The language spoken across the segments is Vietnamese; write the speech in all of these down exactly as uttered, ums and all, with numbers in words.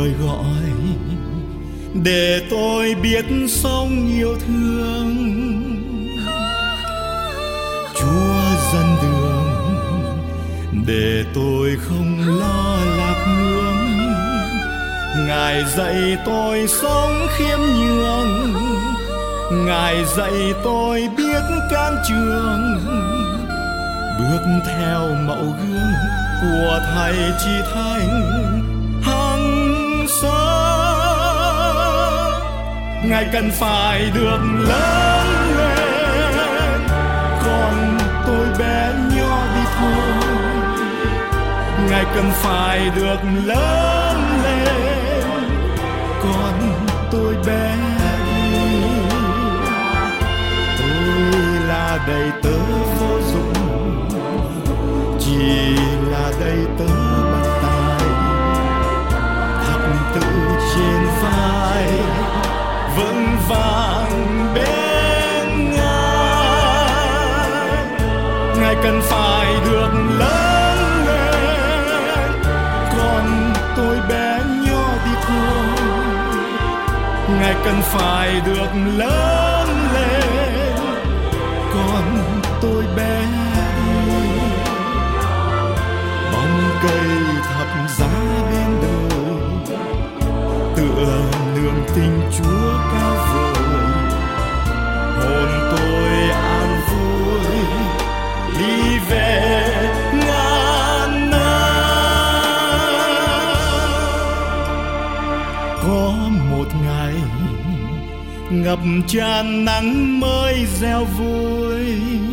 lời gọi để tôi biết sống yêu thương. Chúa dẫn đường để tôi không lo lạc hướng. Ngài dạy tôi sống khiêm nhường, Ngài dạy tôi biết can trường, bước theo mẫu gương của Thầy Chí Thánh hằng sống. Ngài cần phải được lớn lên, còn tôi bé nhỏ đi thôi. Ngài cần phải được lớn lên, còn tôi bé đi. Tôi là đầy tớ vô dụng, chỉ là đầy tớ bất tài. Thập tự trên vai vững vàng bên Ngài. Ngài cần phải được lớn lên, còn tôi bé nhỏ đi thôi. Ngài cần phải được lớn lên, còn tôi bé đi. Bóng cây thập giá bên đời, tựa nương tình Chúa cao vời. Hồn tôi an vui đi về ngàn năm. Có một ngày ngập tràn nắng mới gieo vui,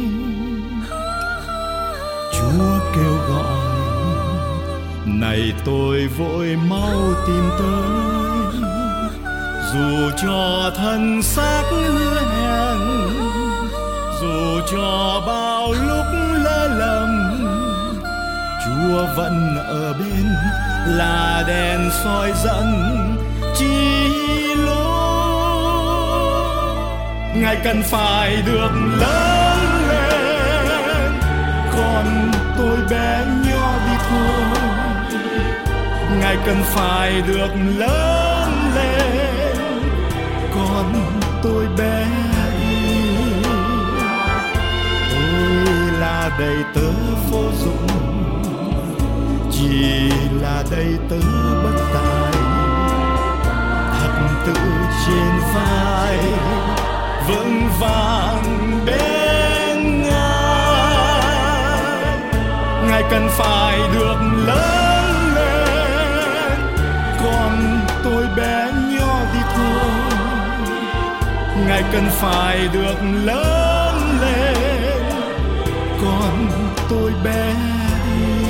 Chúa kêu gọi này tôi vội mau tìm tới. Dù cho thân xác hứa hẹn, dù cho bao lúc lỡ lầm, Chúa vẫn ở bên là đèn soi dẫn chỉ lối. Ngài cần phải được lớn lên, còn tôi bé nhỏ đi thôi. Ngài cần phải được lớn lên, còn tôi bé đi. Tôi là đầy tớ vô dụng, chỉ là đầy tớ bất tài. Thập tự trên vai vững vàng bên Ngài. Ngài cần phải được lớn lên, còn tôi bé nhỏ đi thôi. Ngài cần phải được lớn lên, còn tôi bé đi.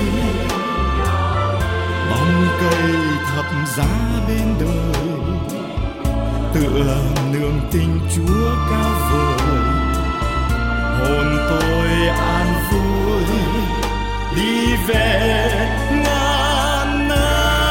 Bóng cây thập giá bên đời, tựa nương tình Chúa cao vời. Hồn tôi an vui đi về ngàn năm.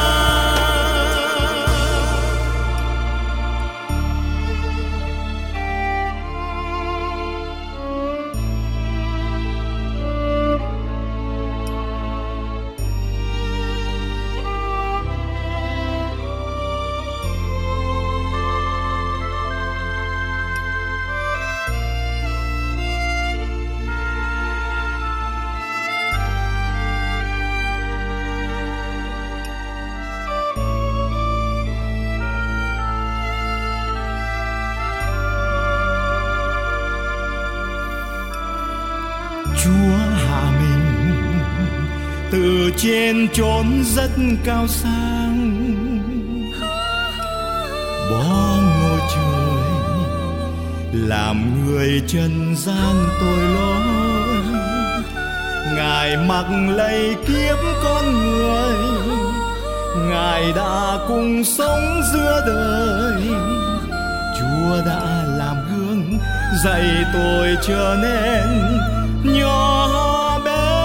Chúa hạ mình từ trên chốn rất cao sang, bỏ ngôi trời làm người trần gian tội lỗi. Ngài mặc lấy kiếp con người, Ngài đã cùng sống giữa đời. Chúa đã làm gương dạy tôi trở nên nhỏ bé.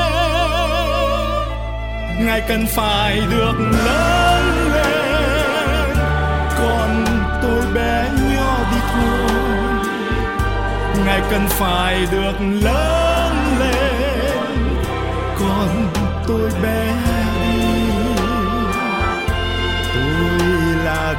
Ngài cần phải được lớn lên, còn tôi bé nhỏ đi thôi. Ngài cần phải được lớn lên, còn tôi bé đi. Tôi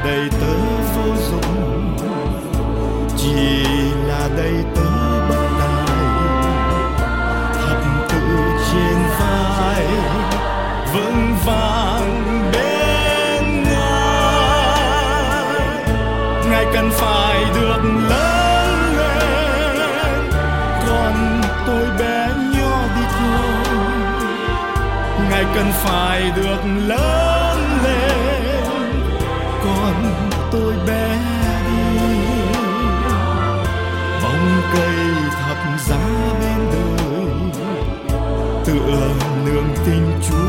đầy tớ vô dụng, chỉ là đầy tớ bất tài, thập tự trên vai vững vàng bên Ngài. Ngài cần phải được lớn lên, còn tôi bé nhỏ đi thôi. Ngài cần phải được lớn lên, còn tôi bé đi. Bóng cây thập giá bên đời, tựa nương tình Chúa